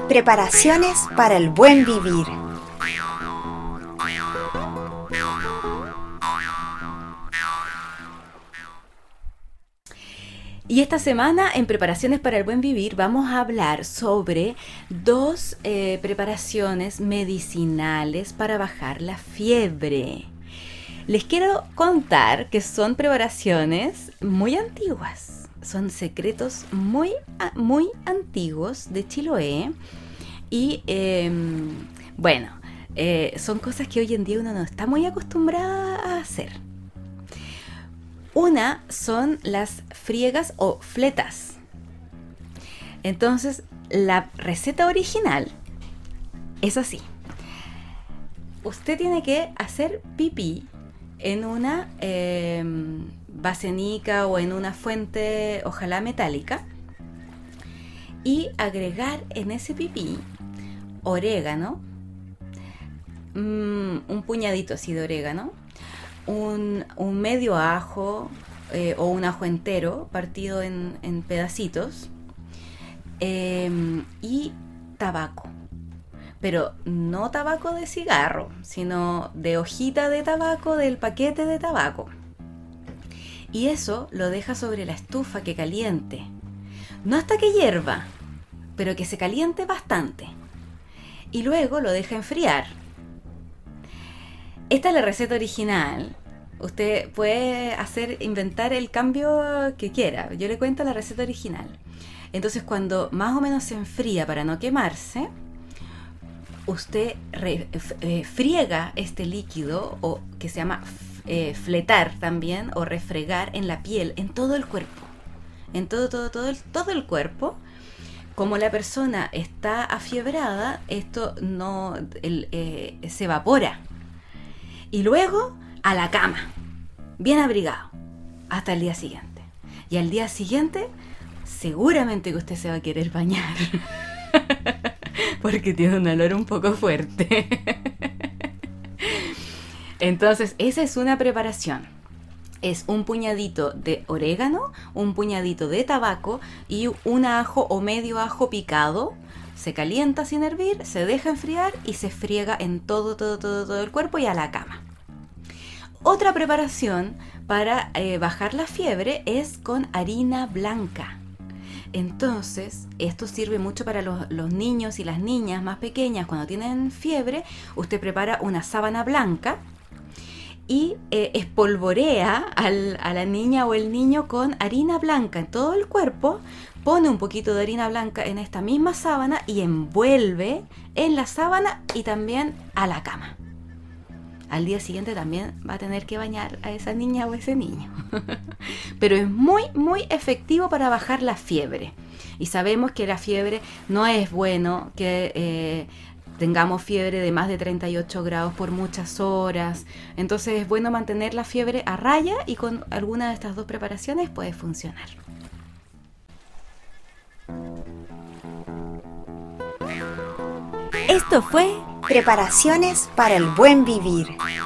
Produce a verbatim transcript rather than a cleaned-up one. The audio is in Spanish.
Preparaciones para el buen vivir. Y esta semana en Preparaciones para el Buen Vivir vamos a hablar sobre dos eh, preparaciones medicinales para bajar la fiebre. Les quiero contar que son preparaciones muy antiguas, son secretos muy, muy antiguos de Chiloé y eh, bueno, eh, son cosas que hoy en día uno no está muy acostumbrado a hacer. Una son las friegas o fletas. Entonces, la receta original es así. Usted tiene que hacer pipí en una eh, basenica o en una fuente, ojalá metálica, y agregar en ese pipí orégano, mmm, un puñadito así de orégano, Un, un medio ajo eh, o un ajo entero partido en, en pedacitos eh, y tabaco, pero no tabaco de cigarro, sino de hojita de tabaco, del paquete de tabaco, y eso lo deja sobre la estufa que caliente, no hasta que hierva, pero que se caliente bastante, y luego lo deja enfriar. Esta es la receta original. Usted puede hacer, inventar el cambio que quiera. Yo le cuento la receta original. Entonces, cuando más o menos se enfría para no quemarse, usted re, eh, friega este líquido, o que se llama eh, fletar también, o refregar en la piel, en todo el cuerpo. En todo, todo, todo el, todo el cuerpo. Como la persona está afiebrada, esto no el, eh, se evapora. Y luego a la cama, bien abrigado, hasta el día siguiente. Y al día siguiente, seguramente que usted se va a querer bañar, porque tiene un olor un poco fuerte. Entonces, esa es una preparación. Es un puñadito de orégano, un puñadito de tabaco y un ajo o medio ajo picado. Se calienta sin hervir, se deja enfriar y se friega en todo, todo, todo, todo el cuerpo y a la cama. Otra preparación para eh, bajar la fiebre es con harina blanca. Entonces, esto sirve mucho para los, los niños y las niñas más pequeñas. Cuando tienen fiebre, usted prepara una sábana blanca y eh, espolvorea al, a la niña o el niño con harina blanca en todo el cuerpo. Pone un poquito de harina blanca en esta misma sábana y envuelve en la sábana y también a la cama. Al día siguiente también va a tener que bañar a esa niña o ese niño. Pero es muy, muy efectivo para bajar la fiebre. Y sabemos que la fiebre no es bueno que eh, tengamos fiebre de más de treinta y ocho grados por muchas horas. Entonces es bueno mantener la fiebre a raya y con alguna de estas dos preparaciones puede funcionar. Esto fue Preparaciones para el buen vivir.